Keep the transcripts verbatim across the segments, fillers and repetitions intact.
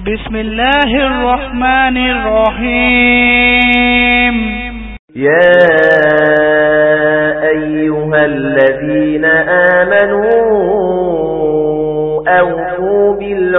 بسم الله الرحمن الرحيم. يا أيها الذين آمنوا أوفوا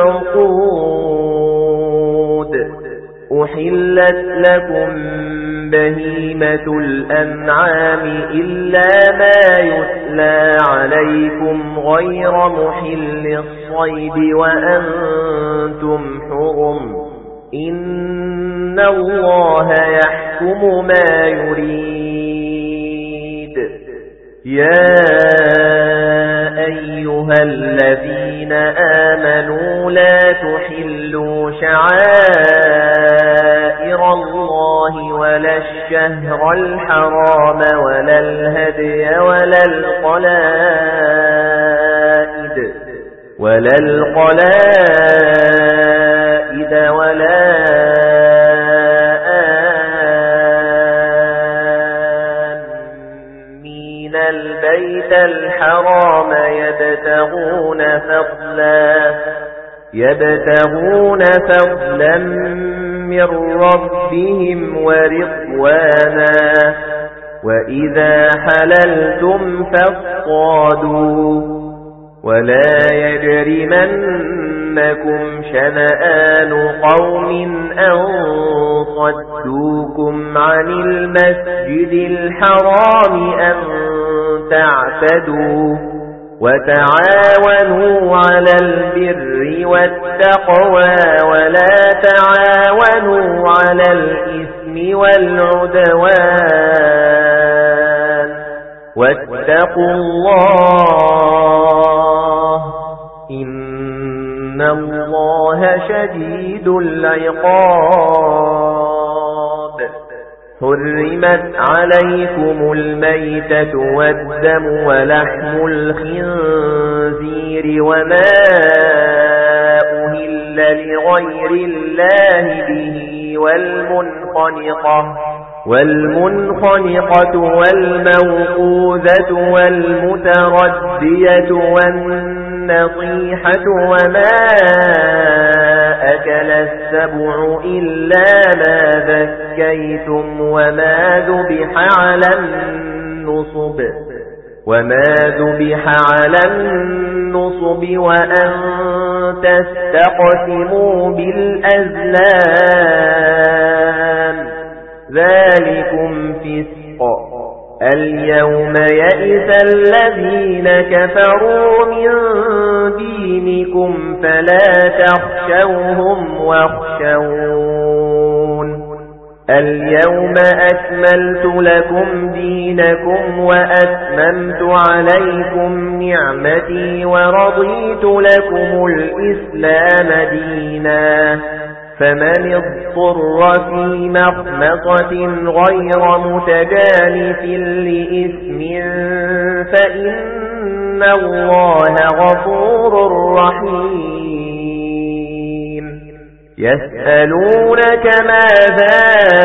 بالعقود أحلت لكم بهيمة الأنعام إلا ما يتلى عليكم غير محل الصيد وأنتم حرم إن الله يحكم ما يريد. يا أيها الذين آمنوا لا تحلوا شعائر الله ولا الشهر الحرام ولا الهدي ولا القلائد ولا القلائد ولا آمين البيت الحرام يبتغون فضلا يبتغون فضلا من ربهم ورضوانا وإذا حللتم فاصطادوا ولا يجرمنكم شنآن قوم أن صدوكم عن المسجد الحرام أن تعتدوا وتعاونوا على البر والتقوى ولا تعاونوا على الإثم والعدوان واتقوا الله إن الله شديد العقاب. حرمت عليكم الميتة والدم ولحم الخنزير وما أهل لغير الله به والمنخنقة والمنخنقة والموقوذة والمتردية والنطيحة وما أكل السبع إلا ما ذكيتم وما ذبح على النصب وما ذبح على النصب وأن تستقسموا بالأزلام ذلكم فسق. اليوم يئس الذين كفروا من دينكم فلا تخشوهم واخشون. اليوم أكملت لكم دينكم وأتممت عليكم نعمتي ورضيت لكم الإسلام دينا فمن اضطر في مخمصة غير متجانف لإثم فإن الله غفور رحيم. يسألونك ماذا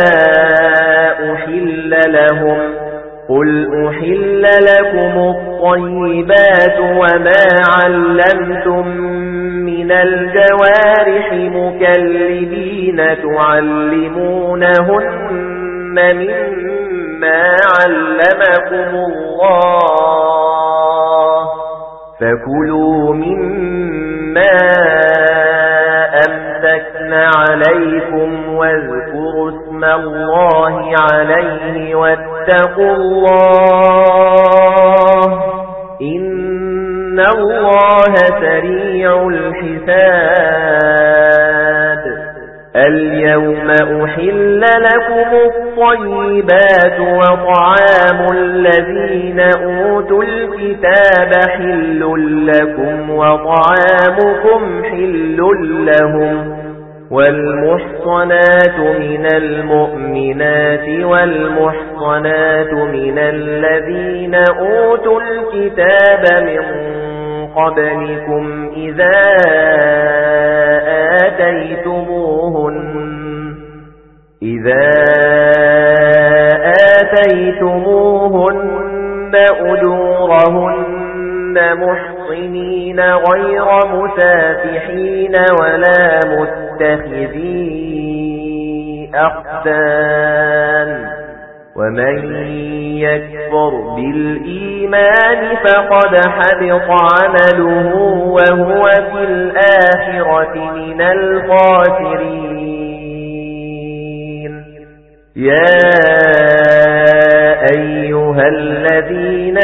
أحل لهم قل أحل لكم الطيبات وما علمتم من الجوارح مكلبين تعلمونهن مما علمكم الله فكلوا مما أمسكن عليكم واذكروا اسم الله عليه واتقوا الله إن الله سريع الحساب. اليوم أحل لكم الطيبات وطعام الذين أوتوا الكتاب حل لكم وطعامكم حل لهم والمحصنات من المؤمنات والمحصنات من الذين أوتوا الكتاب من قبلكم إذا آتيتموهن إذا آتيتموهن أجورهن محصنين غير مسافحين ولا متقين متخذي أخدان ومن يكفر بالإيمان فقد حبط عمله وهو في الآخرة من الخاسرين يا أيها الذين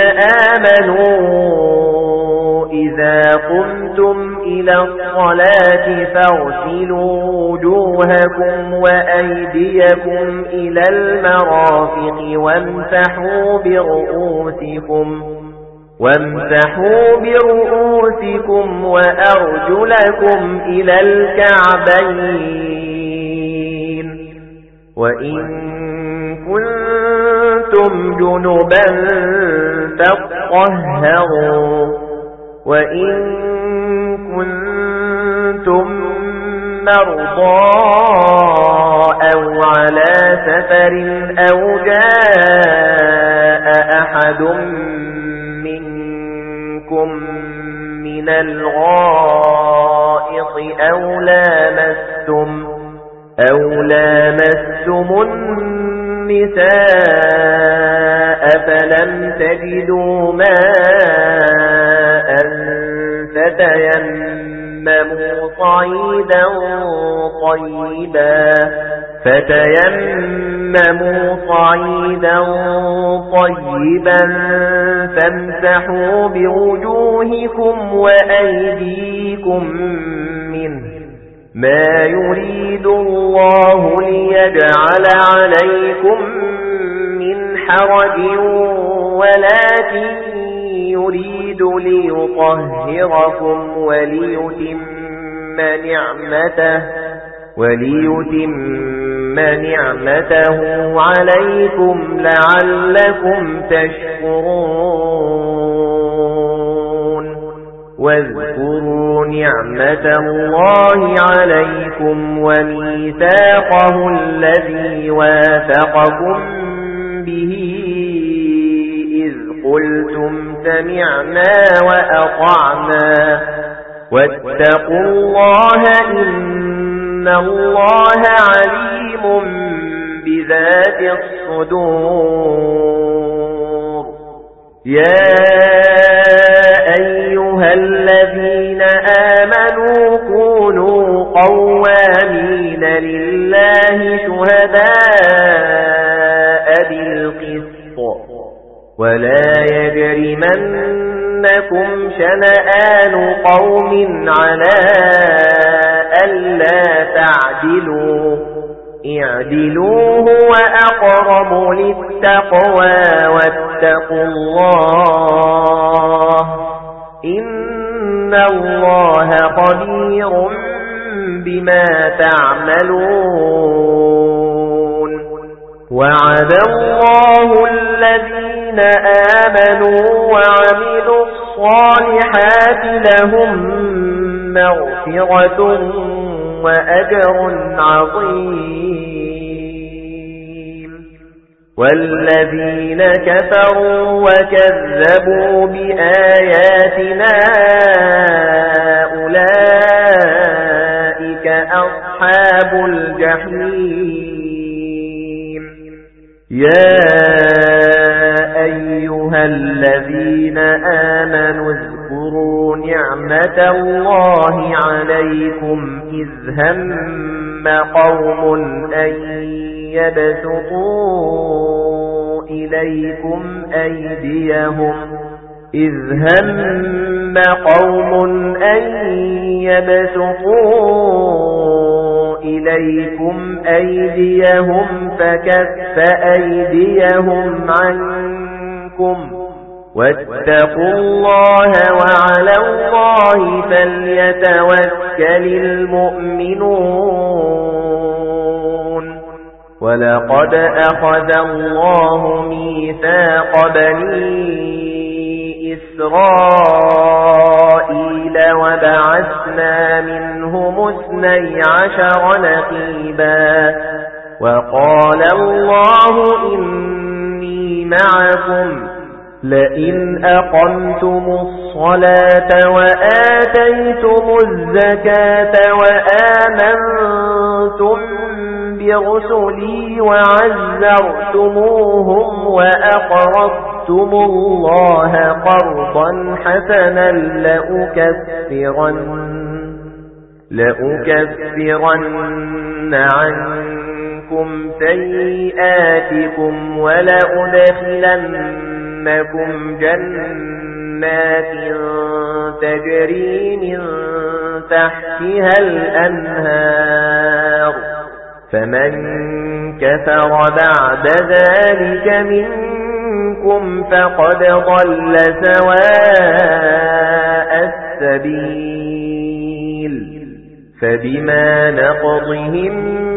آمنوا إذا قمتم إلى الصلاة فاغسلوا وجوهكم وأيديكم إلى المرافق وامسحوا برؤوسكم وامسحوا برؤوسكم وأرجلكم إلى الكعبين وإن كنتم جنبا فاطهروا وإن كنتم مرضى أو على سفر أو جاء أحد منكم من الغائط أو لامستم أو لامستم النساء فلم تجدوا ماء فتيمموا صعيدا طيبا فتيمموا صعيدا طيبا فامسحوا بوجوهكم وأيديكم منه ما يريد الله ليجعل عليكم من حرج ولكن يريد ليطهركم وليتم نعمته وليتم نعمته عليكم لعلكم تشكرون واذكروا نعمة الله عليكم وميثاقه الذي واثقكم به إذ قلتم سمعنا وأطعنا واتقوا الله إن الله عليم بذات الصدور يا أيها الذين آمنوا كونوا قوامين لله شهداء بالقسط ولا يجرمنكم شنآن قوم على ألا تعدلوا اعدلوا هو أقرب للتقوى واتقوا الله إن الله خبير بما تعملون وعد الله الذين آمنوا وعملوا الصالحات لهم مغفرة وأجر عظيم والذين كفروا وكذبوا بآياتنا أولئك أصحاب الجحيم يا أيها الذين آمنوا اذكروا نعمة الله عليكم إذ هم قوم أن يبسطوا إليكم أيديهم إذ هم قوم أن يبسطوا إليكم أيديهم فكف أيديهم عنكم واتقوا الله وعلى الله فليتوكل المؤمنون ولقد أخذ الله ميثاق بني إسرائيل وبعثنا منهم اثني عشر نقيبا وقال الله إني معكم لئن أقمتم الصلاة وآتيتم الزكاة وآمنتم برسلي وعزرتموهم وأقرضتم الله قرضا حسنا لأكفرن لأكفرن عنكم سيئاتكم ولأدخلنكم جنات تجري من تحتها الأنهار فمن كفر بعد ذلك منكم فقد ضل سواء السبيل فبما نقضهم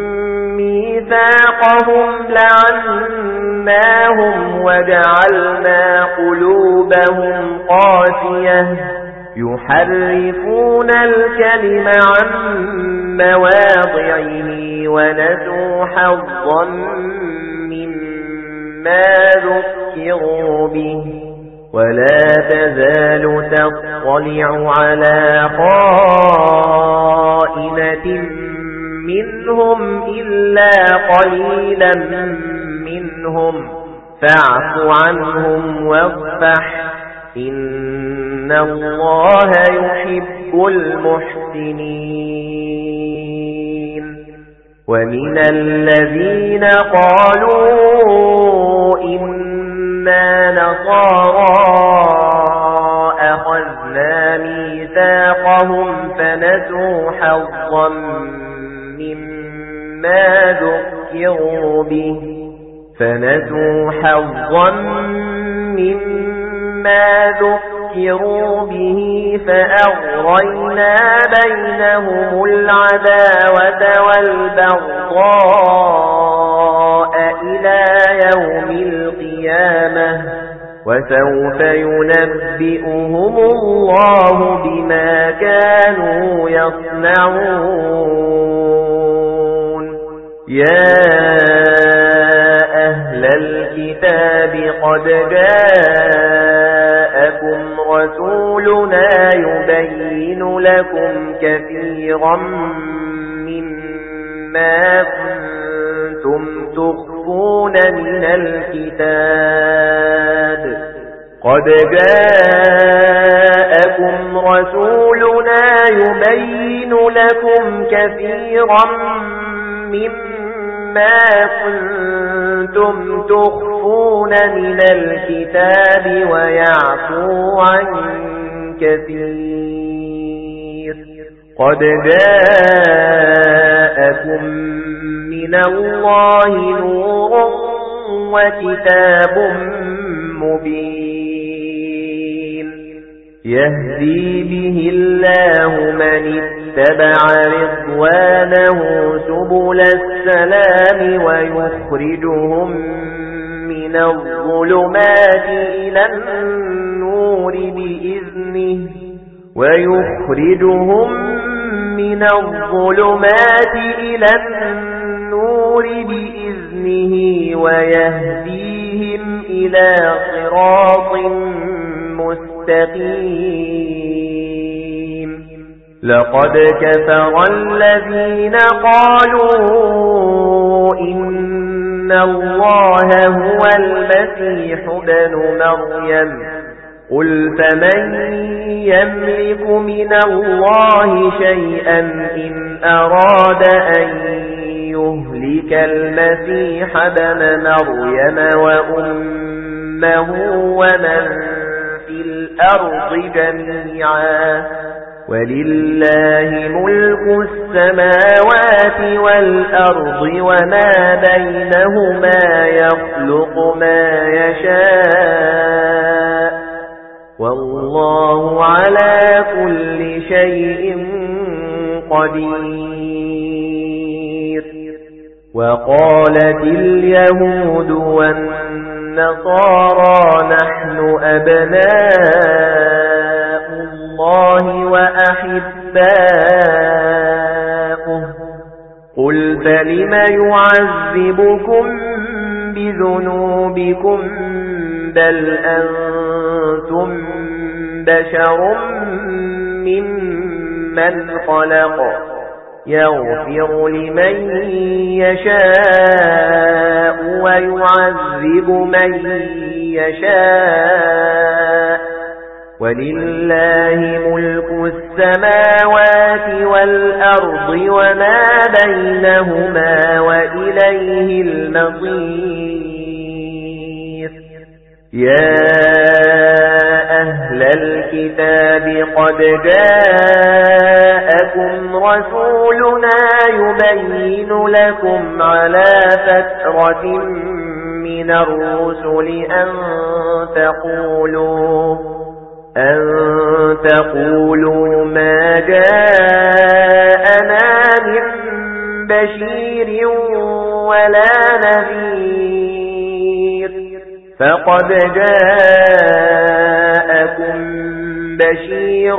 ميثاقهم لعناهم وجعلنا قلوبهم قاسية يحرفون الكلم عن مواضعه ونسوا حظا مما ذكروا به ولا تزال تطلع على خائنة منهم إلا قليلا منهم فاعف عنهم واصفح إن الله يحب المحسنين ومن الذين قالوا إنا نصارى أخذنا ميثاقهم فنسوا حظا مما ذكروا به فنسوا حظا مما ذكروا به فأغرينا بينهم العداوة والبغضاء إلى يوم القيامة وسوف ينبئهم الله بما كانوا يصنعون يا أهل الكتاب قد جاءكم رسولنا يبين لكم كثيرا مما كنتم تخفون من الكتاب قد جاءكم رسولنا يبين لكم كثيرا مما كنتم تخفون من الكتاب ويعفو عن كثير قد جاءكم من الله نور وكتاب مبين يهدي به الله من اتبع رضوانه سبل السلام ويخرجهم من الظلمات إلى النور بإذنه ويخرجهم من الظلمات إلى النور بإذنه ويهديهم إلى صراط مستقيم لقد كفر الذين قالوا إن الله هو المسيح ابن مريم قل فمن يملك من الله شيئا إن أراد أن يهلك المسيح ابن مريم وأمه ومن في الأرض جميعا ولله ملك السماوات والأرض وما بينهما يخلق ما يشاء والله على كل شيء قدير وقالت اليهود والنصارى نحن أبناء الله وأحباؤه قل فلم يعذبكم بذنوبكم بل أنتم بشر ممن خلق يغفر لمن يشاء ويعذب من يشاء ولله ملك السماوات والأرض وما بينهما وإليه المصير يا أهل الكتاب قد جاءكم رسولنا يبين لكم على فترة من الرسل أن تقولوا أن تقولوا ما جاءنا من بشير ولا نذير فقد جاءكم بشير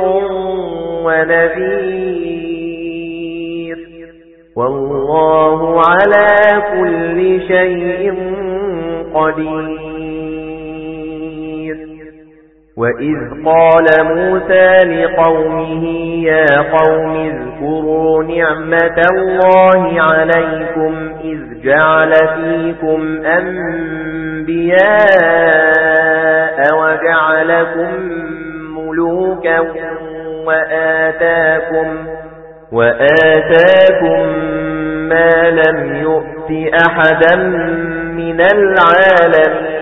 ونذير والله على كل شيء قدير وإذ قال موسى لقومه يا قوم اذكروا نعمة الله عليكم إذ جعل فيكم أنبياء وجعلكم ملوكا وآتاكم وآتاكم ما لم يؤت أحدا من العالمين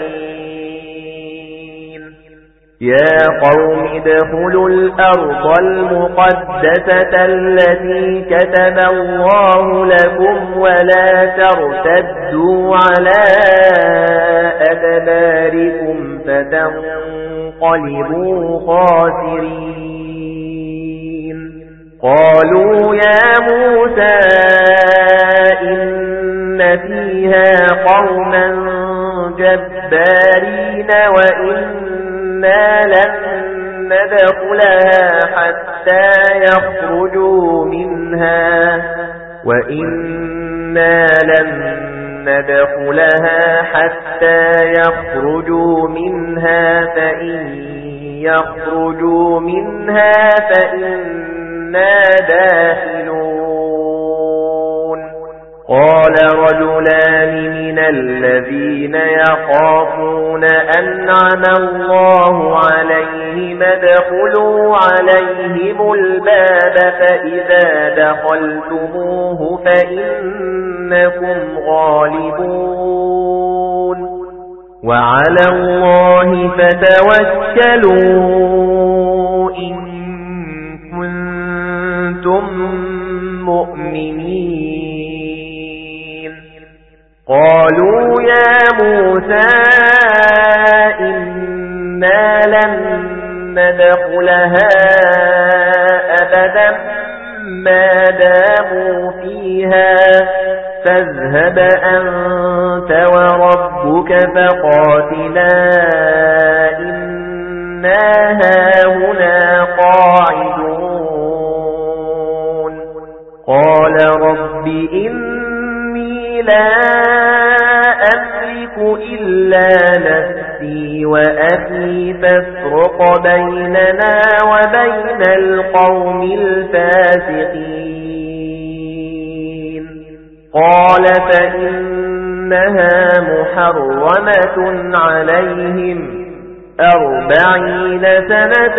يا قوم ادخلوا الأرض المقدسة التي كتب الله لكم ولا ترتدوا على أدباركم فتنقلبوا خاسرين قالوا يا موسى إن فيها قوما جبارين وإن إنا لن ندخلها حتى يخرجوا منها وإنا لن ندخلها حتى يخرجوا منها فإن يخرجوا منها فإنا داخلون قال رجلان من الذين يخافون أنعم الله عليهم ادخلوا عليهم الباب فإذا دخلتموه فإنكم غالبون وعلى الله فتوكلوا إن كنتم مؤمنين قالوا يا موسى إنا لن ندخلها أبدا ما داموا فيها فاذهب أنت وربك فقاتلا إنا هاهنا قاعدون قال رب إني لا أملك إلا نفسي وأخي فافرق بيننا وبين القوم الفاسقين قال فإنها محرمة عليهم أربعين سنة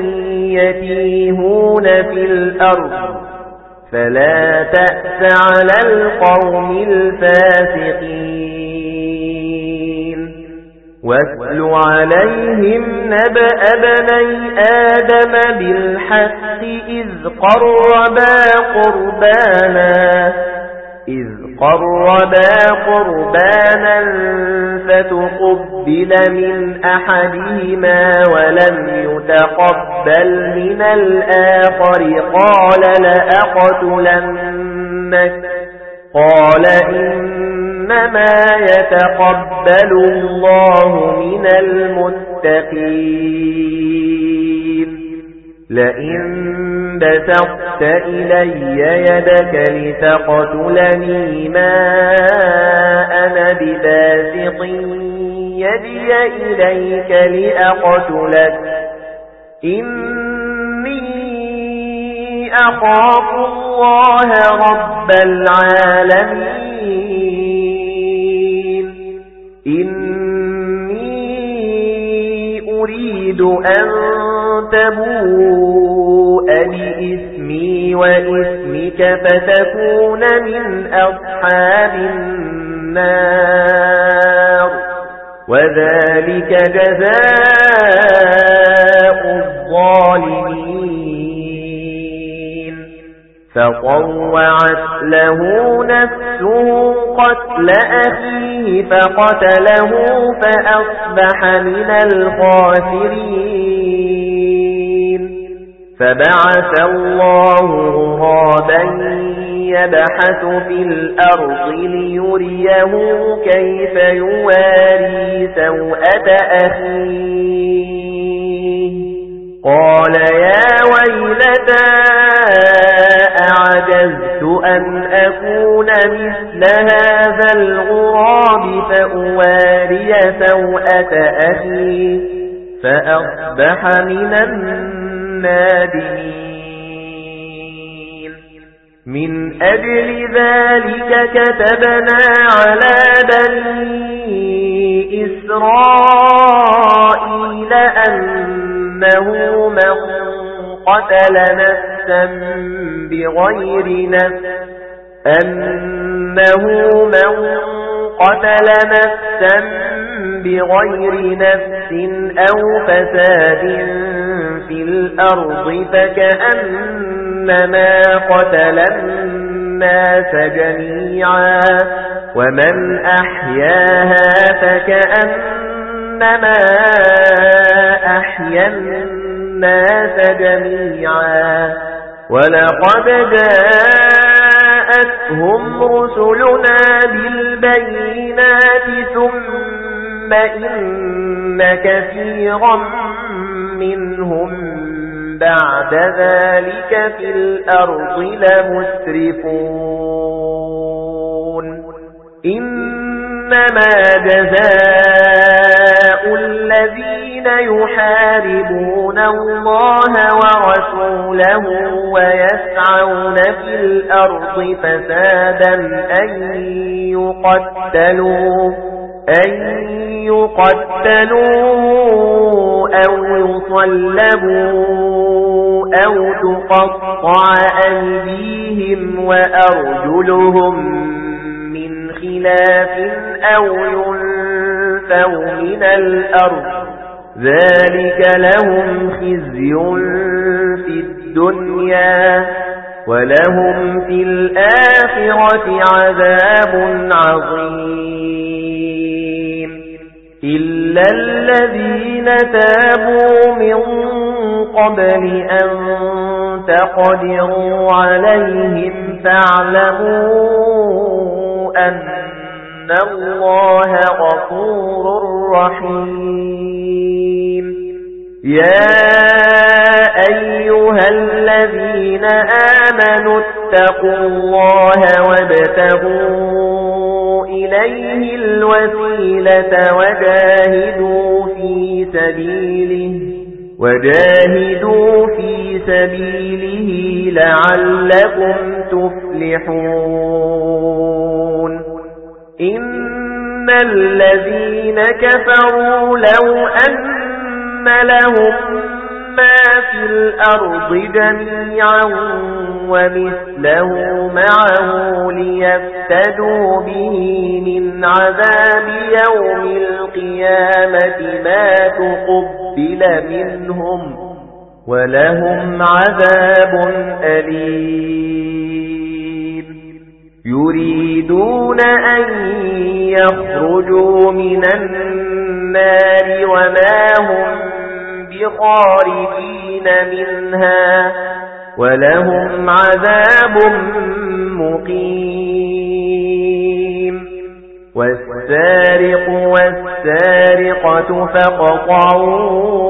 يتيهون في الأرض فلا تأس على القوم الفاسقين واتل عليهم نبأ بني آدم بالحق إذ قربا قربانا إذ قربا قربانا فتقبل من أحدهما ولم يتقبل من الآخر قال لأقتلنك قال إنما يتقبل الله من المتقين لئن بسطت إلي يدك لتقتلني ما أنا بباسط يدي إليك لأقتلك إني أخاف الله رب العالمين إني أريد أن تبوء بإثمي وإثمك فتكون من أصحاب النار وذلك جزاء الظالمين فطوعت له نفسه قتل أخيه فقتله فأصبح من الخاسرين فبعث الله غرابا يبحث في الأرض ليريه كيف يواري سوءة أخيه قال يا ويلتى أعجزت أن أكون مثل هذا الغراب فأواري سوءة أخي فأصبح من النادمين من أجل ذلك كتبنا على بني إسرائيل أنه من قتل نفسا بغير نفس أنه من قتل نفسا بغير نفس أو فساد في الأرض فكأنما قتل الناس جميعا ومن أحياها فكأنما أحيا الناس جميعا ولقد جاءتهم رسلنا بالبينات ثم إن كثيرا منهم بعد ذلك في الأرض لمسرفون إنما جزاء الذين يحاربون الله ورسوله ويسعون في الأرض فسادا أن يقتلوا أن يقتلوا أو يصلبوا أو تقطع أيديهم وأرجلهم من خلاف أو ينفوا من الأرض ذلك لهم خزي في الدنيا ولهم في الآخرة عذاب عظيم إلا الذين تابوا من قبل أن تقدروا عليهم فاعلموا أن الله غفور رحيم يا أيها الذين آمنوا اتقوا الله وابتغوا إليه الوسيلة وجاهدوا في سبيله وجاهدوا في سبيله لعلكم تفلحون إن الذين كفروا لو أن لهم ما في الأرض جميعا ومثله معه ليفتدوا به من عذاب يوم القيامة ما تقبل منهم ولهم عذاب أليم يريدون أن يخرجوا من النار وما هم بخارجين منها ولهم عذاب مقيم والسارق والسارقة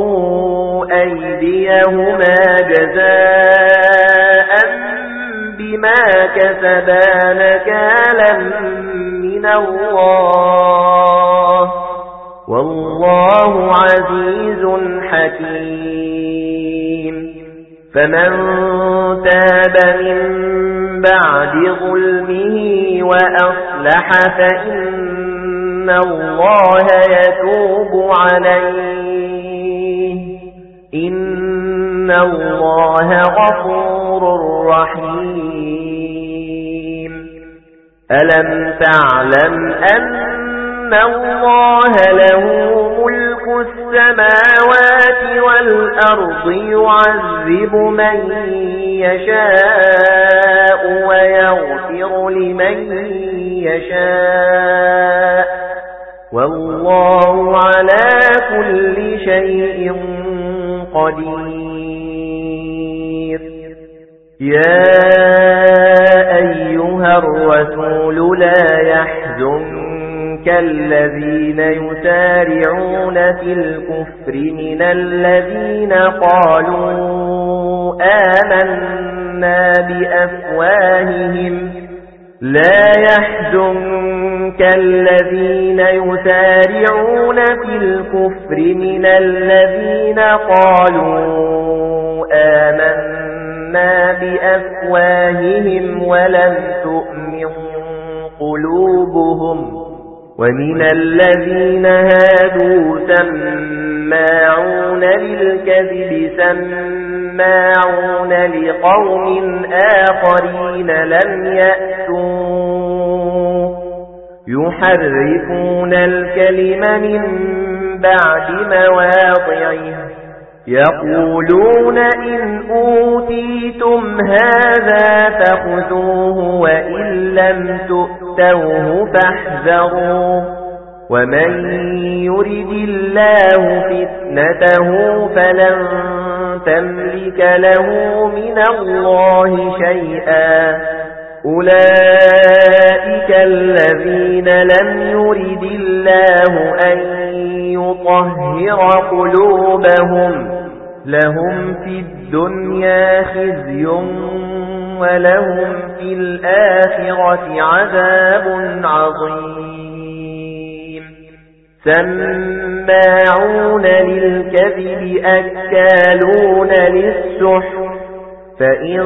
فاقطعوا أيديهما جزاء بما بما كسبا نكالا من الله والله عزيز حكيم فمن تاب من بعد ظلمه وأصلح فإن الله يتوب عليه إن الله غفور رحيم ألم تعلم أن الله له ملك السماوات والأرض يعذب من يشاء ويغفر لمن يشاء والله على كل شيء قدير يا أيها الرسول لا يحزنك الذين يسارعون في الكفر من الذين قالوا آمنا بأفواههم لا يحزنك الذين يسارعون في الكفر من الذين قالوا آمنا بأفواههم ولم تؤمن قلوبهم ومن الذين هادوا سماعون للكذب سماعون لقوم آخرين لم يأتوا يحرفون الكلم من بعد مواضعه يقولون إن أوتيتم هذا فخذوه وإن لم تؤتوه فاحذروا ومن يرد الله فتنته فلن تملك له من الله شيئا أولئك الذين لم يرد الله أن يطهر قلوبهم لهم في الدنيا خزي ولهم في الآخرة عذاب عظيم سماعون للكذب أكالون للسحت فإن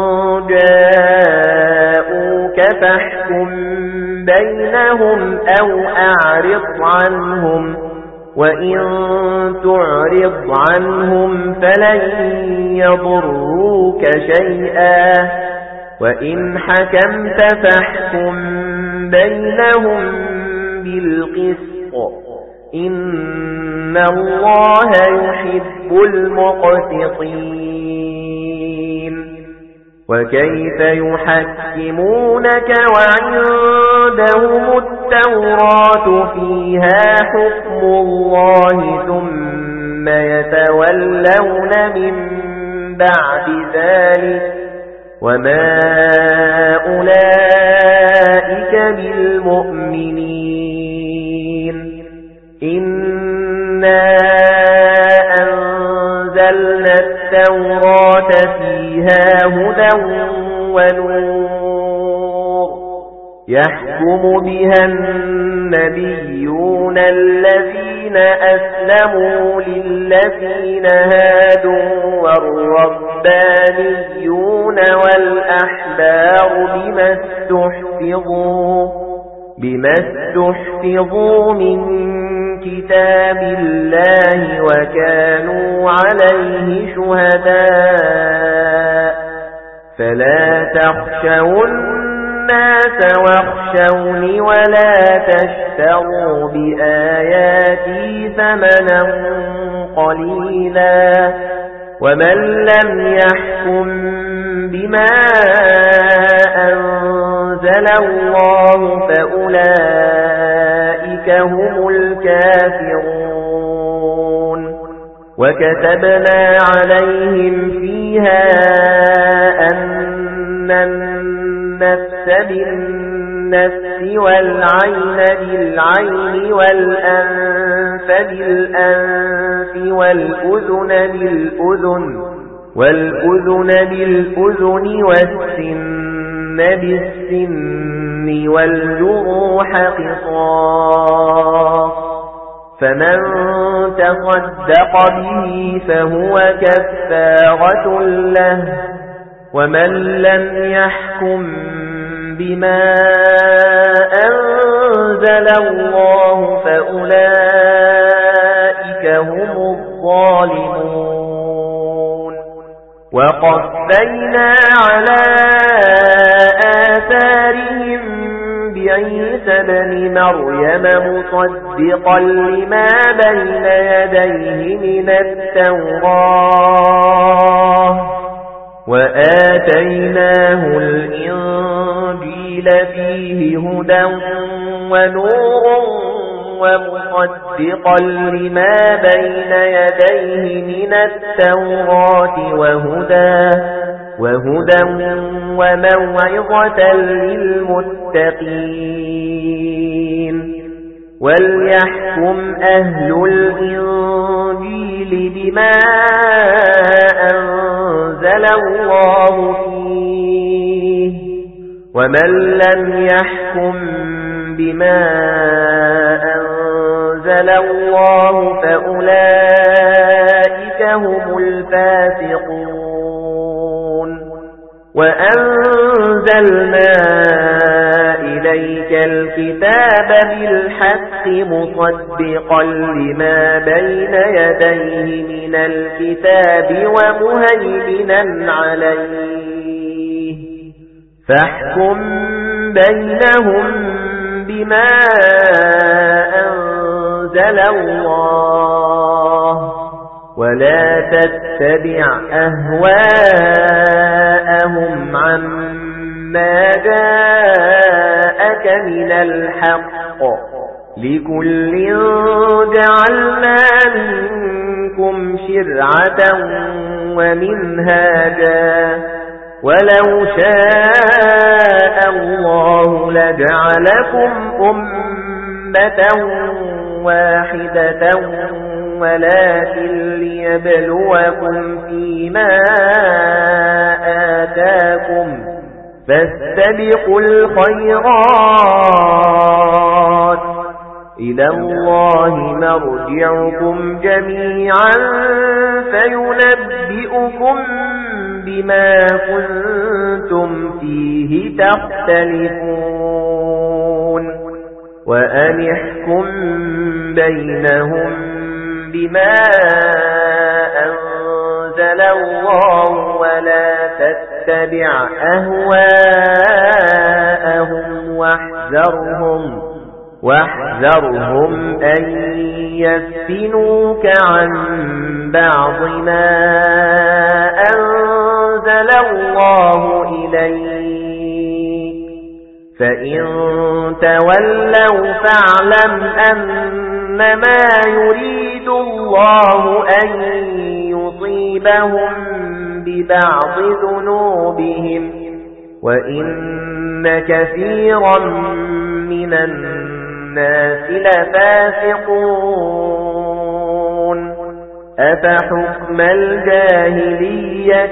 جاءوك فاحكم بينهم أو أعرض عنهم وإن تعرض عنهم فلن يضروك شيئا وإن حكمت فاحكم بينهم بالقسط إن الله يحب المقسطين وكيف يحكمونك وعندهم التوراة فيها حكم الله ثم يتولون من بعد ذلك وما أولئك بالمؤمنين إنا أنزلنا التوراة فيها هدى ونور يحكم بها النبيون الذين أسلموا للذين هادوا والربانيون والأحبار بما استحفظوا بما استحفظوا من كتاب الله وكانوا عليه شهداء فلا تخشوا الناس واخشوني ولا تشتروا بآياتي ثمنا قليلا ومن لم يحكم بما أنزل الله فأولئك هم الكافرون وكتبنا عليهم فيها أن النفس بالنفس والعين بالعين والأنف بالأنف والأذن بالأذن والأذن بالأذن والسن بالسن والجروح قصاص فمن تصدق به فهو كفارة له ومن لم يحكم بما أنزل الله فأولئك هم الظالمون وقفينا على آثارهم بعيسى ابن مريم مصدقا لما بين يديه من التوراة وآتيناه الإنجيل فيه هدى ونور ومصدقا لما بين يديه من التوراة وهدى وهدى وموعظة للمتقين وليحكم أهل الإنجيل بما أنزل الله فيه ومن لم يحكم بما أنزل الله فأولئك هم الفاسقون وأنزلنا إليك الكتاب بالحق مصدقا لما بين يديه من الكتاب ومهيمنا عليه فاحكم بينهم بما أنزل الله ولا تتبع أهواءهم عما جاءك من الحق لكل جعلنا منكم شرعة ومنهاجا ولو شاء الله لجعلكم أمة واحدة ولكن ليبلوكم فيما آتاكم فاستبقوا الخيرات إلى الله مرجعكم جميعا فينبئكم بما كنتم فيه تختلفون وأن احكم بينهم بما أنزل الله ولا تتبع أهواءهم واحذرهم واحذرهم أن يفتنوك عن بعض ما أنزل الله إليك فإن تولوا فاعلم أنما يريد الله أن يصيبهم ببعض ذنوبهم وإن كثيرا من الناس لفاسقون أفحكم الجاهلية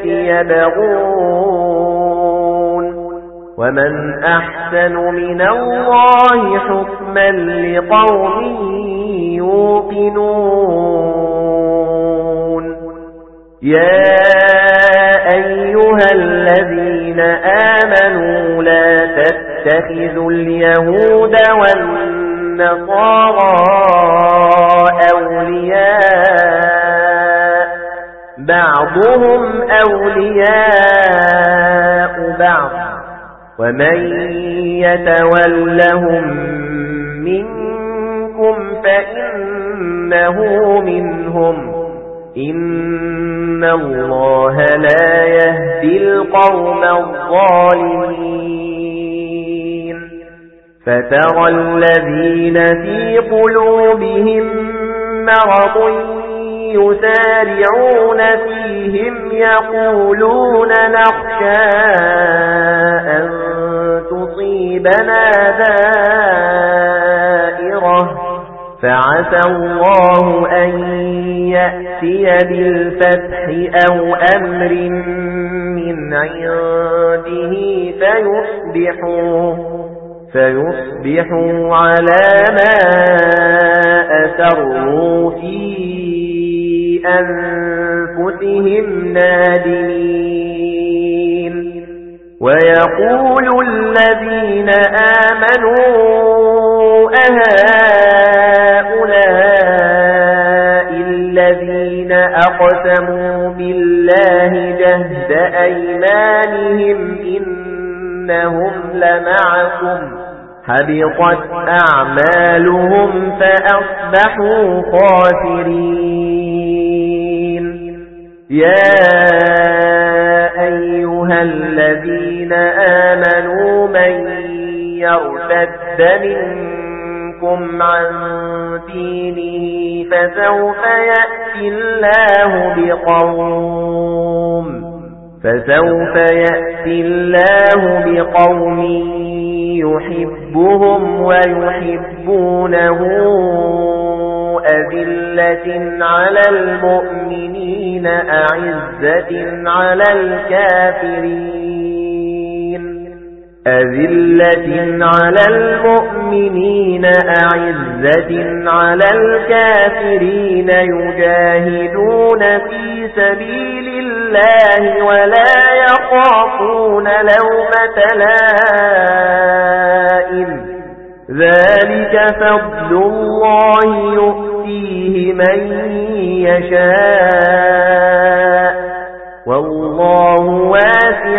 يبغون ومن أحسن من الله حكما لقوم يوقنون يا أيها الذين آمنوا لا تتخذوا اليهود والنصارى أولياء بعضهم أولياء بعض ومن يتولهم منكم فإنه منهم إن الله لا يهدي القوم الظالمين فترى الذين في قلوبهم مرض يسارعون فيهم يقولون نخشى أن تصيبنا دائرة فعسى الله أن يأتي بالفتح أو أمر من عنده فيصبحوا, فيصبحوا على ما أسروا في أنفسهم نادمين. ويقول الذين آمنوا أهؤلاء الذين أقسموا بالله جهد أيمانهم إنهم لمعكم حبطت أعمالهم فأصبحوا خاسرين. يا أيها الذين آمنوا من يرتد منكم عن دينه فسوف يأتي الله بقوم فسوف يأتي الله بقوم يحبهم ويحبونه أذلة على المؤمنين أعزة على الكافرين أذلة على المؤمنين أعزة على الكافرين يجاهدون في سبيل الله ولا يخافون لومة لائم ذلك فضل الله يؤتيه من يشاء والله واسع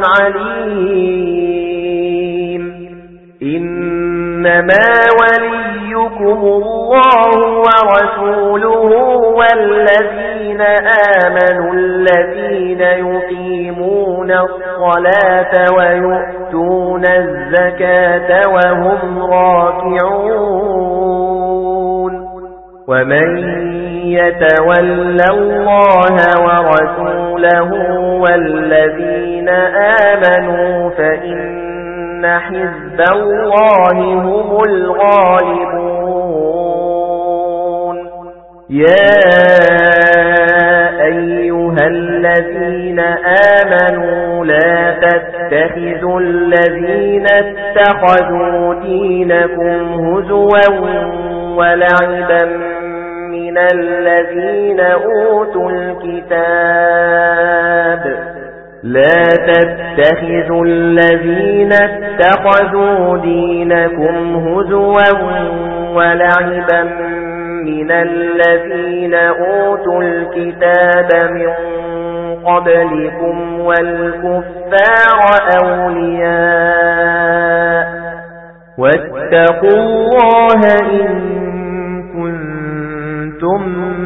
عليم. إنما وليكم الله ورسوله والذين آمنوا الذين يقيمون الصلاة ويؤتون الزكاة وهم راكعون. ومن يتول الله ورسوله والذين آمنوا فإن حزب الله هم الغالبون. يا أيها الذين آمنوا لا تتخذوا الذين اتخذوا دينكم هزوا ولعبا من الذين أوتوا الكتاب لا تتخذوا الذين اتخذوا دينكم هزوا ولعبا من الذين أوتوا الكتاب من قبلكم والكفار أولياء واتقوا الله إن كنتم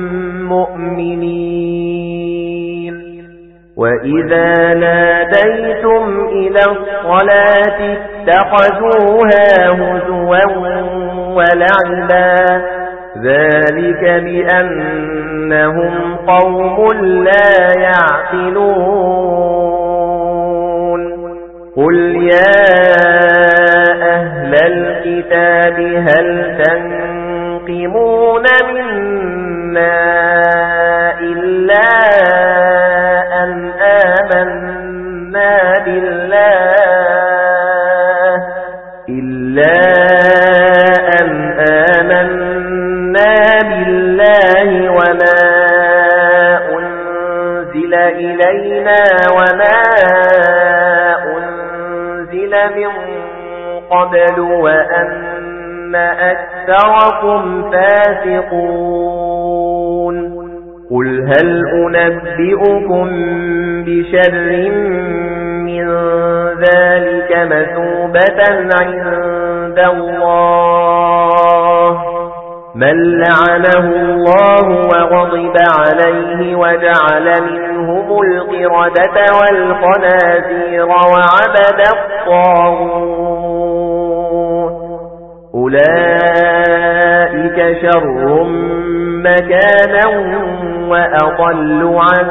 مؤمنين. وإذا ناديتم إلى الصلاة اتخذوها هزوا ولعبا ذلك بأنهم قوم لا يعقلون. قل يا أهل الكتاب هل تنقمون منا إلا أن آمنا بالله إلا أن آمنا بالله وما أنزل إلينا وما أنزل من قبل وأن أكثركم فاسقون. قل هل أنبئكم بشر من ذلك مثوبة عند الله من لعنه الله وغضب عليه وجعل منهم القردة والخنازير وعبد الطاغوت أولئك شر مكانا وأضل عن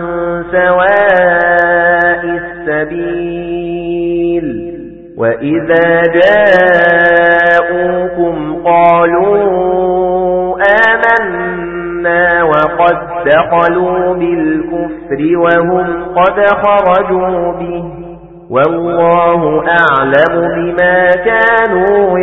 سواء السبيل. وإذا جاءوكم قالوا دخلوا بالكفر وهم قد خرجوا به والله أعلم بما كانوا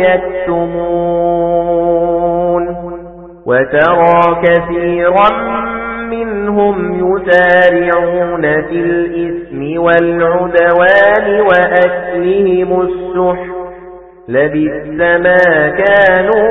يكتمون وترى كثيرا منهم يسارعون في الإثم والعدوان وأكلهم السحت لبئس ما كانوا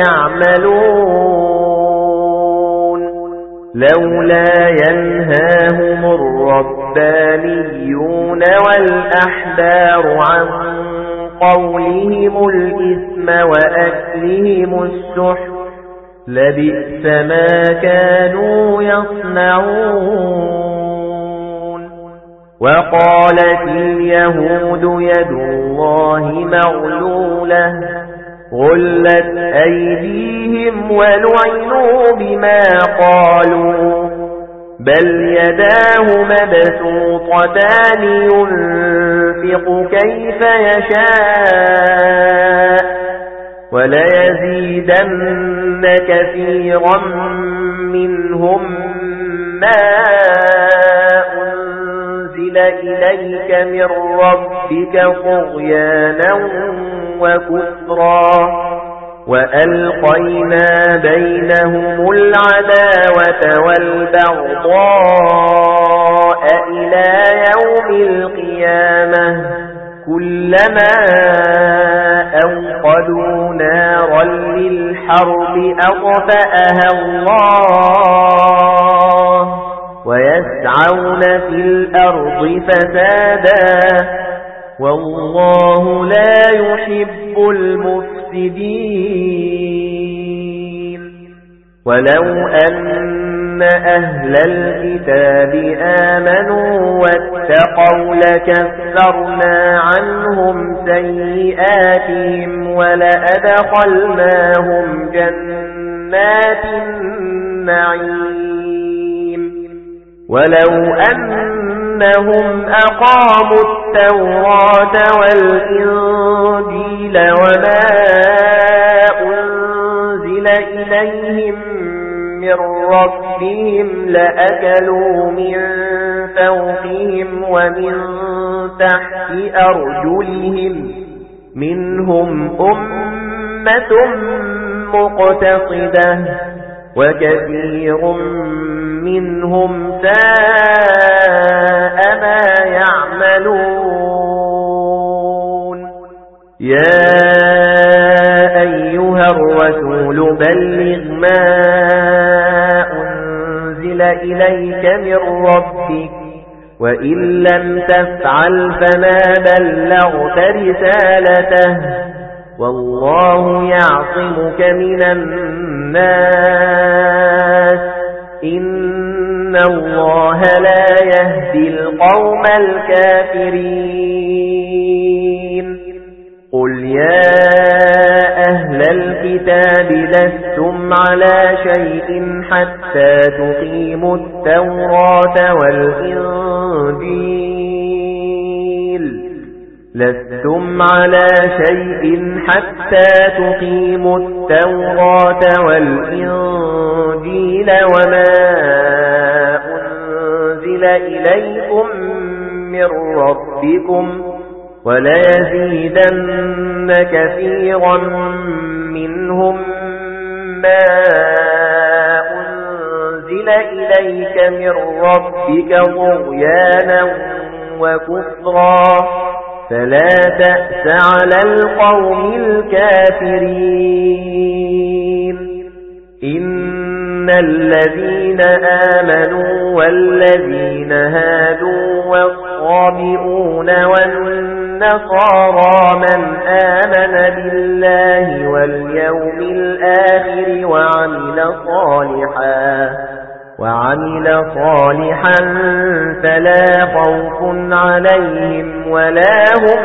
يعملون لولا ينهاهم الربانيون والأحبار عن قولهم الإثم وأكلهم السحت لبئس ما كانوا يصنعون وقالت اليهود يد الله مغلولة غلت أيديهم ولعنوا بما قالوا بل يداه مبسوطتان ينفق كيف يشاء وليزيدن كثيرا منهم ما أنزل إليك من ربك طغيانا وكفرا وألقينا بينهم العداوة والبغضاء إلى يوم القيامة كلما أوقدوا نارا للحرب أطفأها الله ويسعون في الأرض فسادا والله لا يحب المفسدين ولو أن أهل الكتاب آمنوا واتقوا لكفرنا عنهم سيئاتهم ولأدخلناهم جنات النعيم ولو أنهم أقاموا التوراة والإنجيل وما أنزل إليهم من ربهم لأكلوا من فوقهم ومن تحت أرجلهم منهم أمة مقتصدة وكثير منهم ساء ما يعملون يا أيها الرسول بلغ ما أنزل إليك من ربك وإن لم تفعل فما بلغت رسالته والله يعصمك من الناس إن الله لا يهدي القوم الكافرين قل يا أهل الكتاب لستم على شيء حتى تقيموا التوراة والإنجيل لستم على شيء حتى تقيموا التوراة والإنجيل وما أنزل إليكم من ربكم وليزيدن كثيرا منهم ما أنزل إليك من ربك طغيانا وكفرا فلا تأس على القوم الكافرين إن الذين آمنوا والذين هادوا والصابئون والنصارى من آمن بالله واليوم الآخر وعمل صالحا وعمل صالحا فلا خوف عليهم ولا هم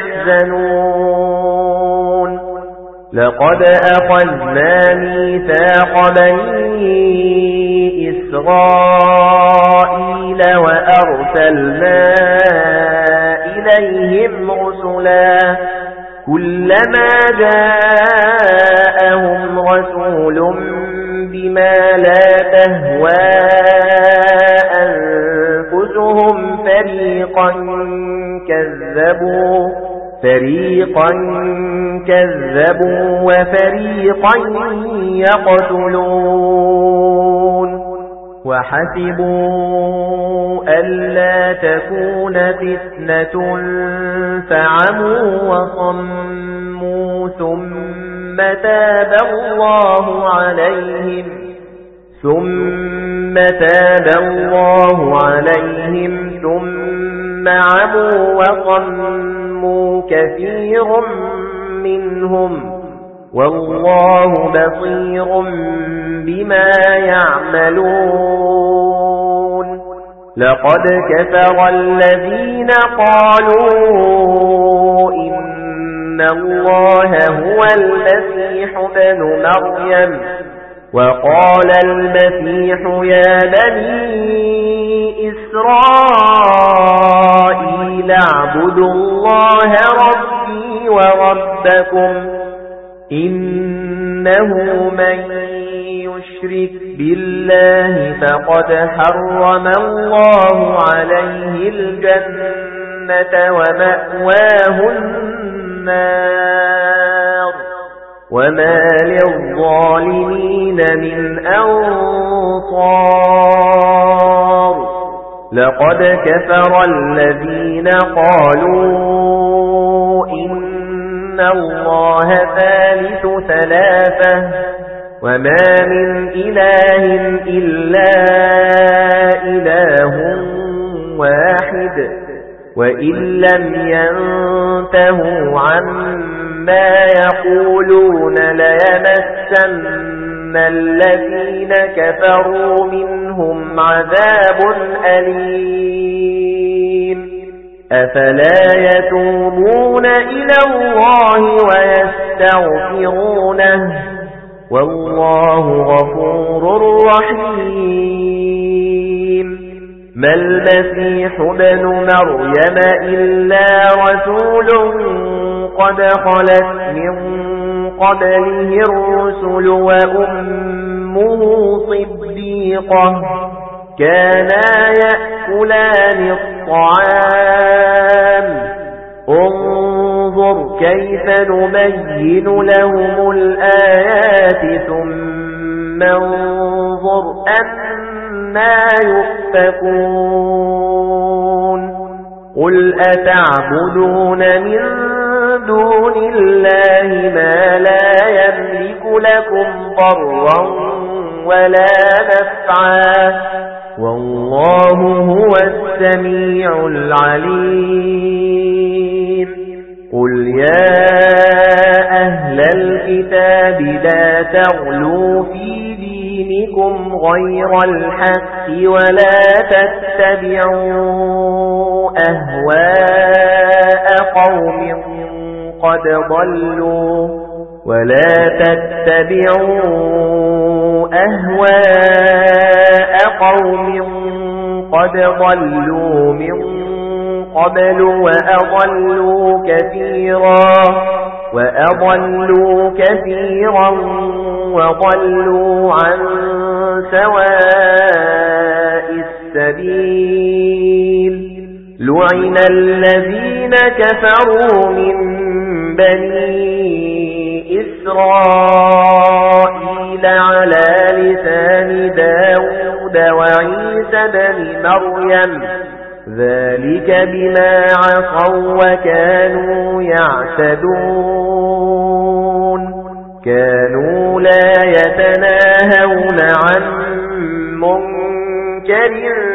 يحزنون لقد أخذنا ميثاق بني إسرائيل وأرسلنا إليهم رسلا كلما جاءهم رسول بما لا تهوى فريقا كذبوا فريقا كذبوا وفريقا يقتلون وحسبوا ألا تكون فتنة فعموا وصموا ثم تاب الله عليهم ثم تاب الله عليهم ثم عموا وصموا كثير منهم والله بصير بما يعملون لقد كفر الذين قالوا إن الله هو المسيح ابن مريم وقال المسيح يا بني إسرائيل اعبدوا الله ربي وربكم إنه من يشرك بالله فقد حرم الله عليه الجنة ومأواه النار وما للظالمين من أنصار لقد كفر الذين قالوا إن الله ثالث ثلاثة وما من إله إلا إله واحد وإن لم ينتهوا عما يقولون ليمسن الذين كفروا منهم عذاب أليم أفلا يتوبون إلى الله ويستغفرونه والله غفور رحيم ما المسيح ابن مريم إلا رسول قد خلت من قبله الرسل وأمه صديقة كانا يأكلان الطعام انظر كيف نبين لهم الآيات ثم انظر أنا يؤفكون قل أتعبدون من دون الله ما لا يملك لكم ضرا ولا نفعا والله هو السميع العليم قل يا أهل الكتاب لا تغلوا في دينكم غير الحق ولا تتبعوا أهواء قوم قد ضلوا ولا تتبعوا أهواء قوم قد ضلوا من قبل وأضلوا كثيرا وأضلوا كثيرا وضلوا عن سواء السبيل لعن الذين كفروا من بني إسرائيل على لسان داود وعيسى بن مريم ذلك بما عصوا وكانوا يعتدون كانوا لا يتناهون عن منكر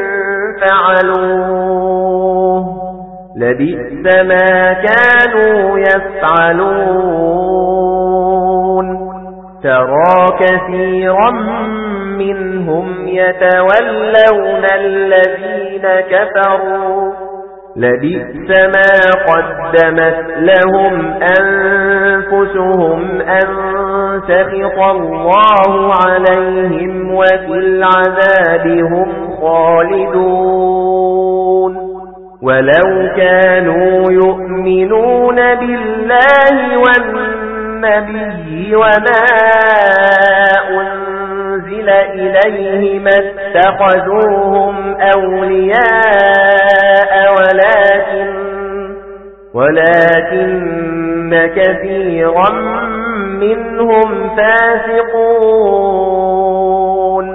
فعلوه لبئس ما كانوا يفعلون ترى كثيرا منهم يتولون الذين كفروا لبئس ما قدمت لهم أنفسهم أن سخط الله عليهم وفي العذاب هم خالدون ولو كانوا يؤمنون بالله والنبي وما أنزل أنزل إليه ما اتخذوهم أولياء ولكن ولكن كثيرا منهم فاسقون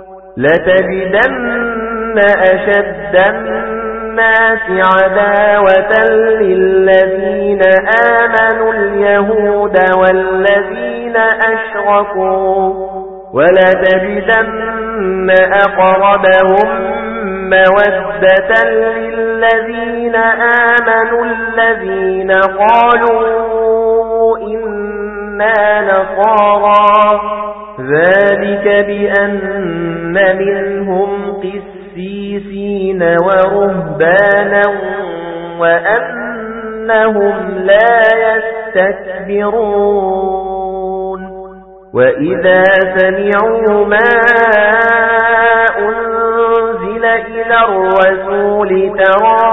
لتجدن أشد الناس عداوة للذين آمنوا اليهود والذين أشركوا ولتجدن أقربهم مودة للذين آمنوا الذين قالوا إنا نصارى ذلك بأن منهم قسيسين ورهبانا وأنهم لا يستكبرون وإذا سمعوا ما أنزل إلى الرسول ترى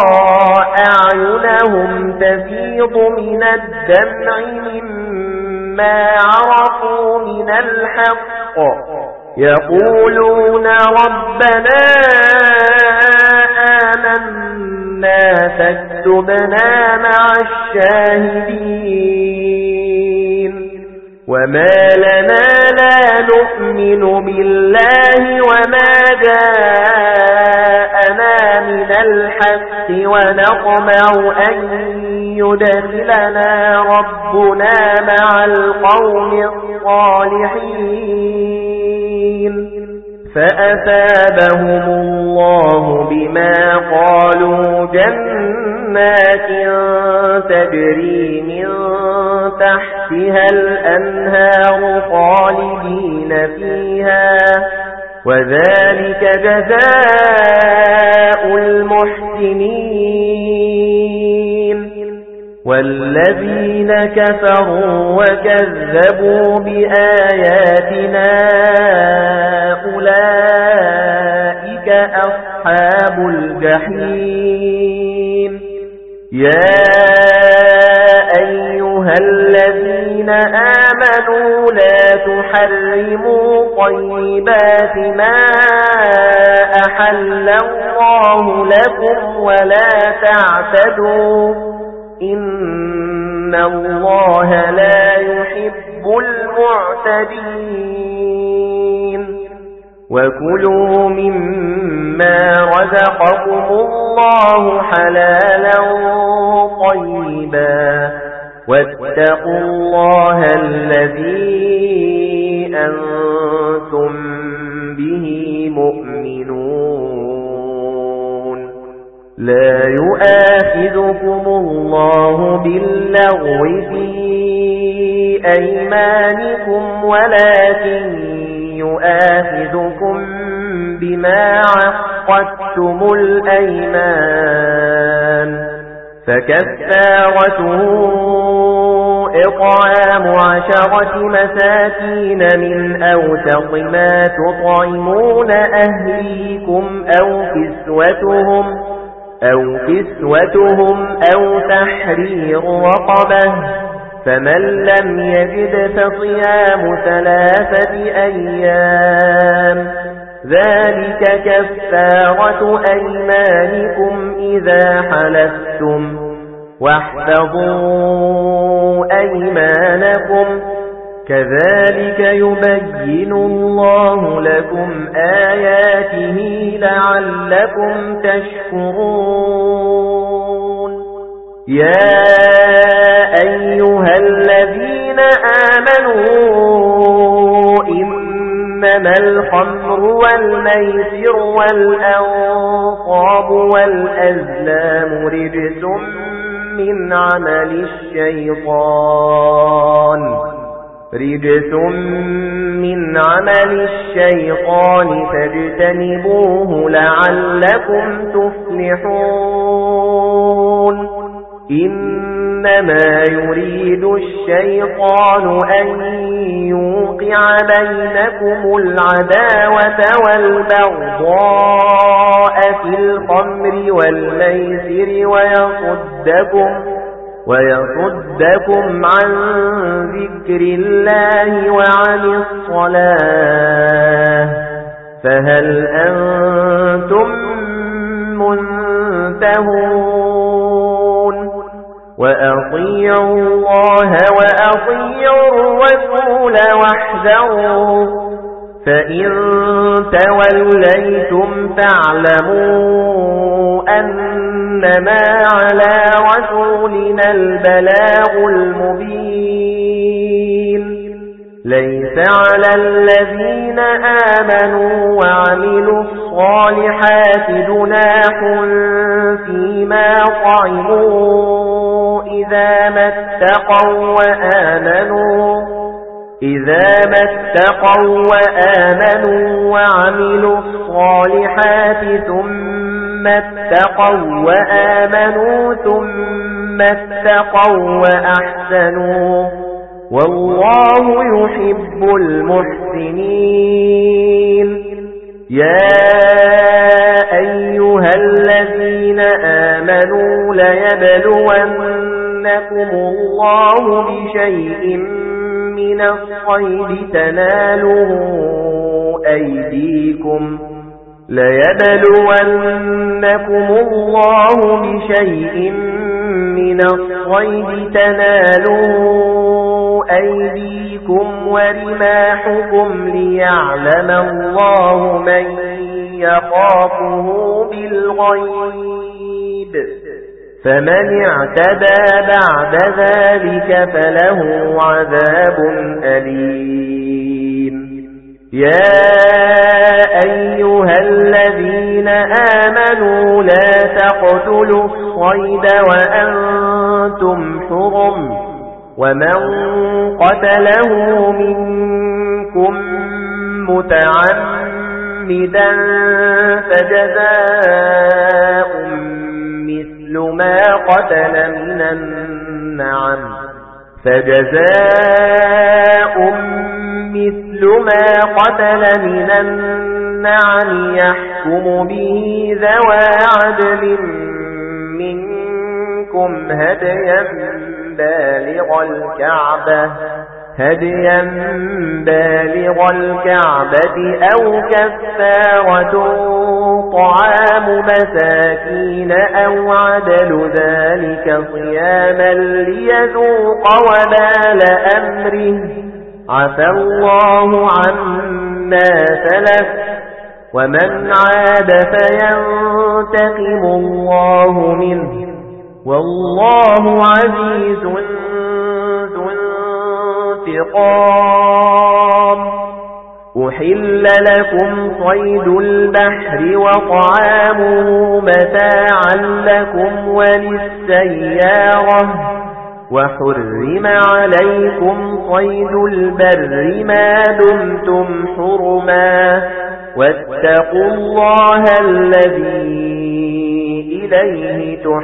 أعينهم تفيض من الدمع مما عرفوا من الحق يقولون ربنا آمنا فاكتبنا مع الشاهدين وما لنا لا نؤمن بالله وما جاءنا من الحق ونطمع أن يدخلنا ربنا مع القوم الصالحين فأثابهم الله بما قالوا جنات تجري من تحتها الأنهار خالدين فيها وذلك جزاء المحسنين والذين كفروا وكذبوا بآياتنا أولئك أصحاب الجحيم يا أيها الذين آمنوا لا تحرموا طيبات ما أحل الله لكم ولا تعتدوا إن الله لا يحب المعتدين وكلوا مما رزقكم الله حلالا طيبا واتقوا الله الذي أنتم به مؤمنون لا يؤاخذكم الله باللغو في أيمانكم ولكن يؤاخذكم بما عقدتم الأيمان فكفارته إطعام عشرة مساكين من أوسط ما تطعمون أهليكم أو كسوتهم أو كسوتهم أو تحرير رقبة فمن لم يجد فصيام ثلاثة أيام ذلك كفارة أيمانكم إذا حلفتم واحفظوا أيمانكم كذلك يبين الله لكم آياته لعلكم تشكرون يا أيها الذين آمنوا إنما الخمر والميسر والأنصاب والأزلام رجس من عمل الشيطان رجس من عمل الشيطان فاجتنبوه لعلكم تفلحون إنما يريد الشيطان أن يوقع بينكم العداوة والبغضاء في الخمر والميسر ويصدكم ويصدكم عن ذكر الله وعن الصلاة فهل أنتم منتهون وأطيعوا الله وأطيعوا الرسول واحذروا فإن توليتم فاعلموا أنما على رسولنا البلاغ المبين ليس على الذين آمنوا وعملوا الصالحات جناح فيما طعموا إذا ما اتقوا وآمنوا إذا ما اتقوا وآمنوا وعملوا الصالحات ثم اتقوا وآمنوا ثم اتقوا وأحسنوا والله يحب المحسنين يا أيها الذين آمنوا ليبلونكم الله بشيء من الصيد تناله أيديكم ليبلونكم الله بشيء من الصيد تناله أيديكم ورماحكم ليعلم الله من يخافه بالغيب فمن اعتدى بعد ذلك فله عذاب أليم يا أيها الذين آمنوا لا تقتلوا الصيد وأنتم حرم ومن قتله منكم متعمدا فجزاء مثل ما قتل من النعم فجزاء مثل ما قتل من النعم يحكم به ذوى عدل منكم هديا بالغ الكعبة هديا بالغ الكعبة أو كفارة طعام مساكين أو عدل ذلك صياما ليذوق وبال أمره عفى الله عما سلف ومن عاد فينتقم الله منه والله عزيز ذو انتقام أحل لكم صيد البحر وطعامه متاعا لكم وللسيارة وحرم عليكم صيد البر ما دمتم حرما واتقوا الله الذي إليه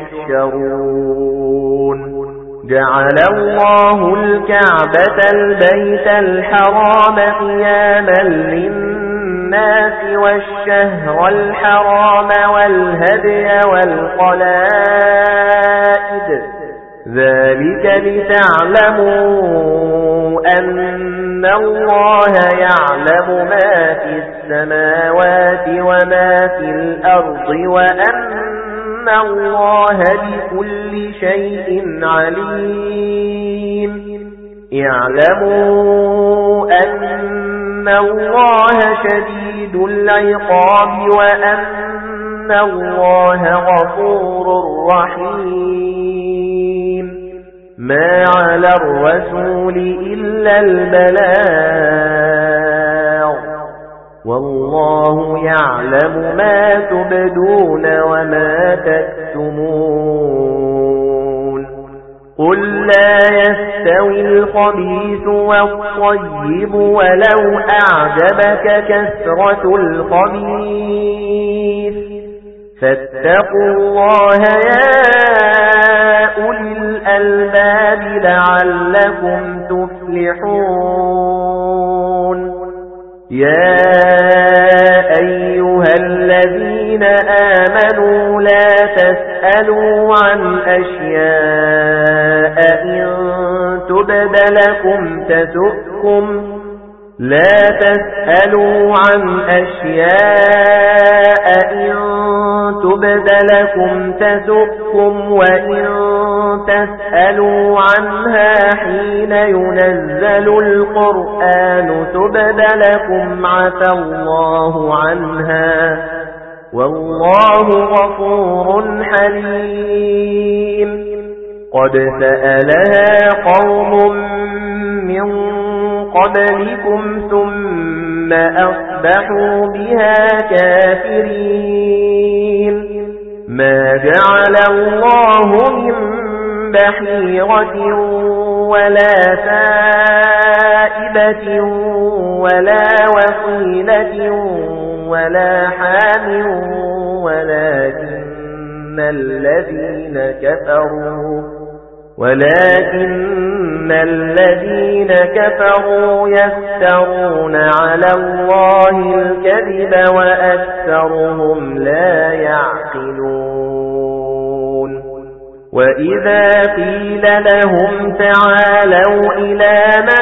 تحشرون جعل الله الكعبة البيت الحرام قياما للناس والشهر الحرام والهدي والقلائد ذلك لتعلموا أن الله يعلم ما في السماوات وما في الأرض وأن الله بكل شيء عليم اعلموا أن الله شديد العقاب وأن الله غفور رحيم ما على الرسول إلا البلاغ والله يعلم ما تبدون وما تكتمون قل لا يستوي الخبيث والطيب ولو أعجبك كثرة الخبيث فاتقوا الله يا أولي الألباب لعلكم تفلحون يا أيها الذين آمنوا لا تسألوا عن أشياء إن تبد لكم تسؤكم لا تسألوا عن أشياء إن تبد لكم تسؤكم وإن تسألوا عنها حين ينزل القرآن تبد لكم عفى الله عنها والله غفور حليم قد سألها قوم من قبلكم ثم أصبحوا بها كافرين ما جعل الله من بحيرة ولا سائبة ولا وصيلة ولا حام ولكن الذين كفروا ولكن الذين كفروا يفترون على الله الكذب وأكثرهم لا يعقلون وإذا قيل لهم تعالوا إلى ما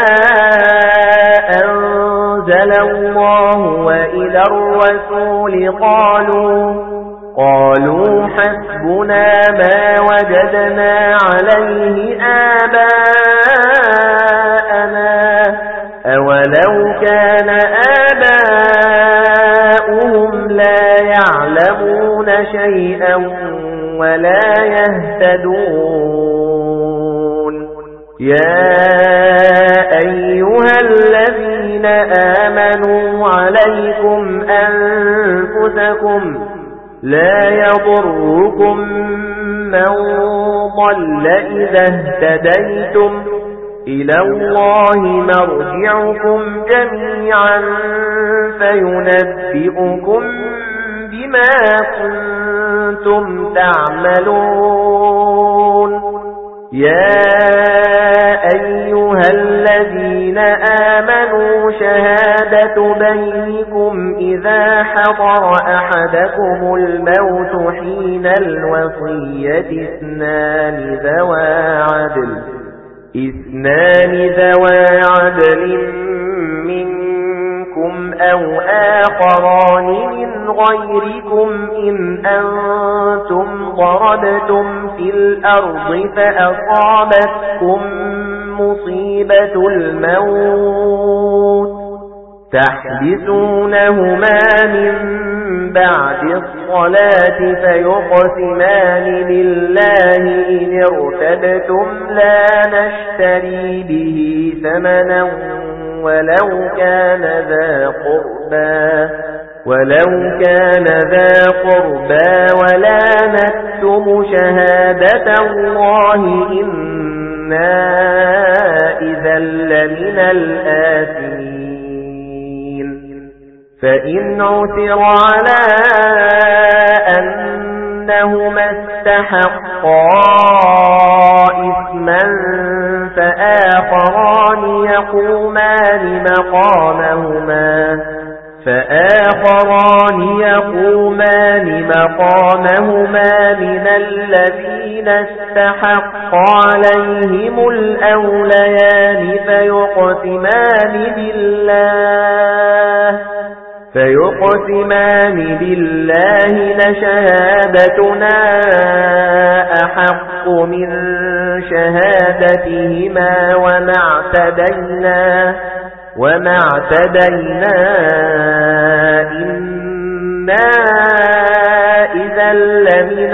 أنزل الله وإلى الرسول قالوا قالوا حسبنا ما وجدنا عليه آباءنا أولو كان آباؤهم لا يعلمون شيئا ولا يهتدون يا أيها الذين آمنوا عليكم أنفسكم لا يضركم من ضل إذا اهتديتم إلى الله مرجعكم جميعا فينبئكم بما كنتم تعملون يا أيها الذين آمنوا شهادة بينكم إذا حضر أحدكم الموت حين الوصية اثنان ذوى عدل اثنان ذوى عدل منكم أو آخران من غيركم إن أنتم ضربتم في الأرض فأصابتكم مصيبة الموت تحدثونهما من بعد الصلاة فيقسمان بالله إن ارتبتم لا نشتري به ثمنا ولو كان ذا قربى ولو كان ذا قربى ولا نكتم شهادة الله إنا إذا لمن الآثمين فإن عثر على أنهما استحقا إثما فآخران يقومان مقامهما فآخران يقومان مقامهما من الذين استحق عليهم الأوليان فيقسمان بالله فيقسمان بالله لشهادتنا أحق من شهادتهما وما اعتدينا وما اعتدينا إنا إذا لمن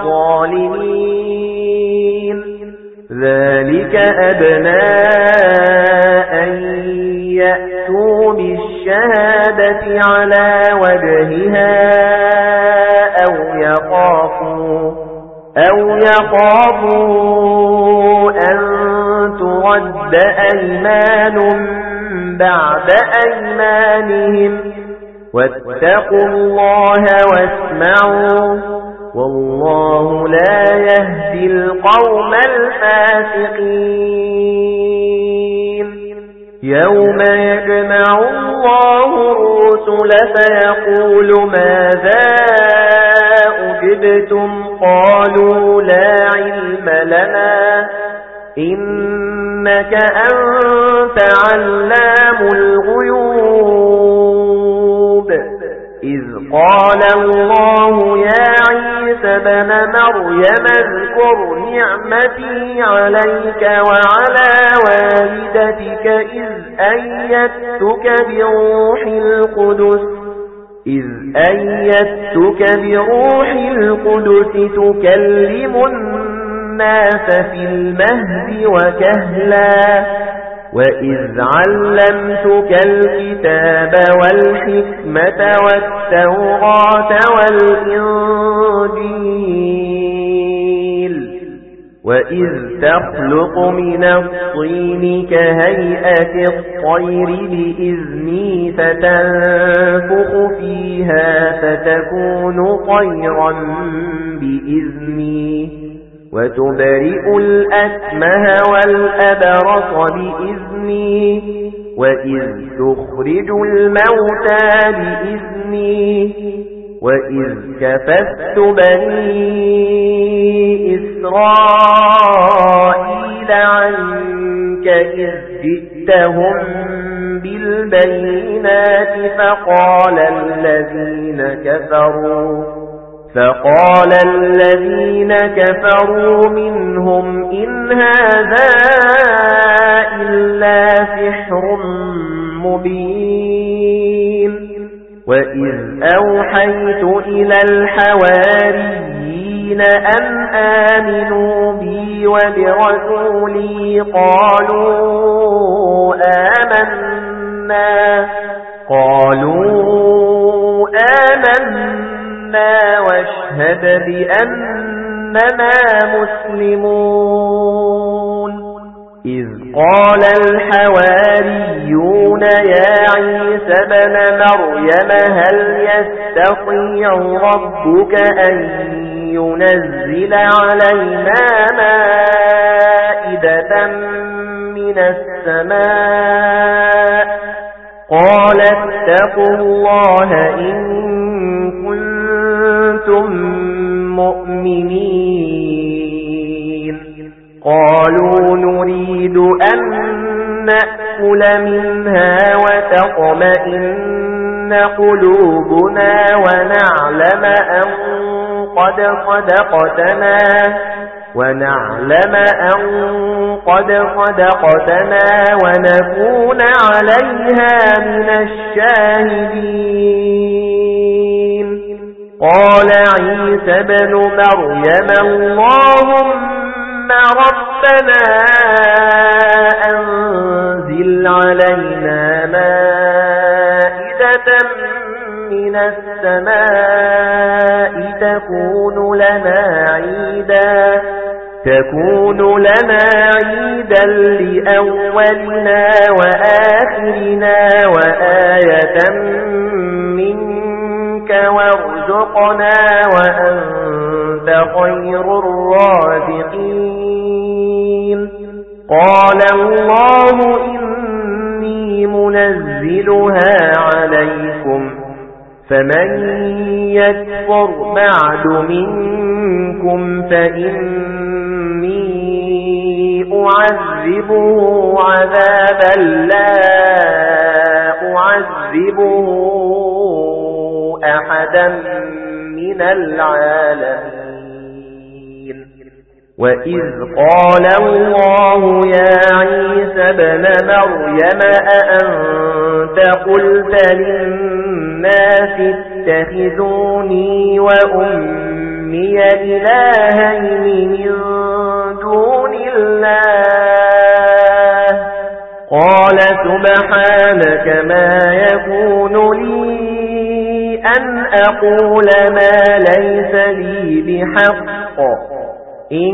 الظالمين ذلك أدنى أن يأتوا بالشهادة على وجهها أو يخافوا أو يخافوا أن ترد أيمان بعد أيمانهم واتقوا الله واسمعوا والله لا يهدي القوم الفاسقين يوم يجمع الله الرسل فيقول ماذا أجبتم قالوا لا علم لنا إنك أنت علام الغيوب إذ قال الله يا عيسى بن مريم اذكر نعمتي عليك وعلى والدتك إذ أيدتك بروح القدس إذ أيدتك بروح القدس تكلم الناس في المهد وكهلا وإذ علمتك الكتاب والحكمة والتوراة والإنجيل وإذ تخلق من الطين كهيئة الطير بإذني فتنفخ فيها فتكون طيرا بإذني وتبرئ الأكمه والأبرص بإذني وإذ تخرج الموتى بإذني وإذ كففت بني إسرائيل عنك إذ جئتهم بالبينات فقال الذين كفروا فقال الذين كفروا منهم إن هذا إلا سحر مبين وإذ أوحيت إلى الحواريين أن آمنوا بي وبرسولي قالوا آمنا قالوا آمنا واشهد بأننا مسلمون إذ قال الحواريون يا عيسى بن مريم هل يستطيع ربك أن ينزل علينا مائدة من السماء قال اتقوا الله إن كنتم مؤمنين قالوا نريد أن نأكل منها وتطمئن قلوبنا ونعلم أن قد صدقتنا ونعلم أن قد صدقتنا ونكون عليها من الشاهدين قال عيسى بن مريم اللهم ربنا أنزل علينا مائدة من السماء تكون لنا عيدا تكون لنا عيدا لأولنا وآخرنا وآية منك وارزقنا وأنت خير الرازقين قال الله إني منزلها عليكم فمن يكفر بعد منكم فإني أعذبه عذابا لا أعذبه أحدا من العالمين وإذ قال الله يا عيسى بن مريم أأنت قلت للناس اتخذوني وأمي إلهين من دون الله قال سبحانك ما يكون لي أن أقول ما ليس لي بحق إن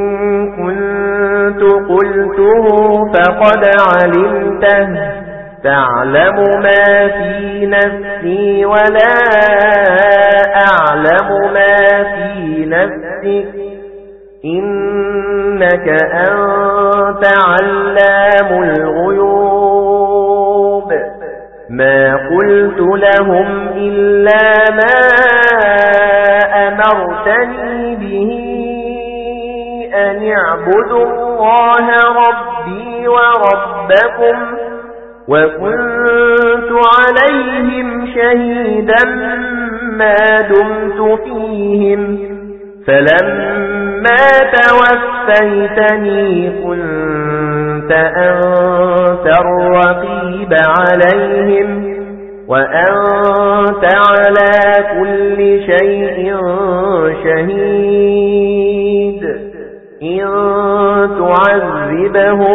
كنت قلته فقد علمته تعلم ما في نفسي ولا أعلم ما في نفسك إنك أنت علام الغيوب ما قلت لهم إلا ما أمرتني به أن اعبدوا الله ربي وربكم وكنت عليهم شهيدا ما دمت فيهم فلما توفيتني كنت أنت الرقيب عليهم وأنت على كل شيء شهيد إن تعذبهم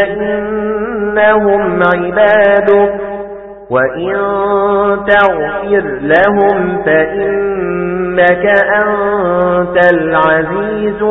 فإنهم عبادك وإن تغفر لهم فإنك أنت العزيز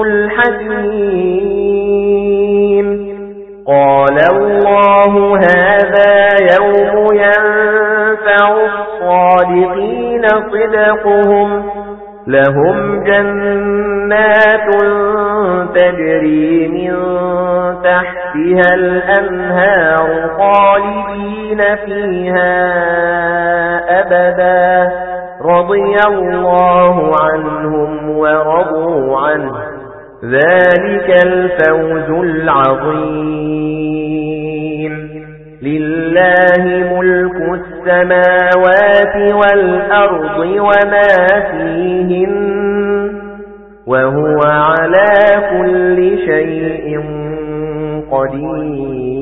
الحكيم قال الله هذا يوم ينفع الصادقين صدقهم لهم جنات تجري من تحتها الأنهار خالدين فيها أبدا رضي الله عنهم ورضوا عنه ذلك الفوز العظيم لله ملك السماوات والأرض وما فيهن وهو على كل شيء قدير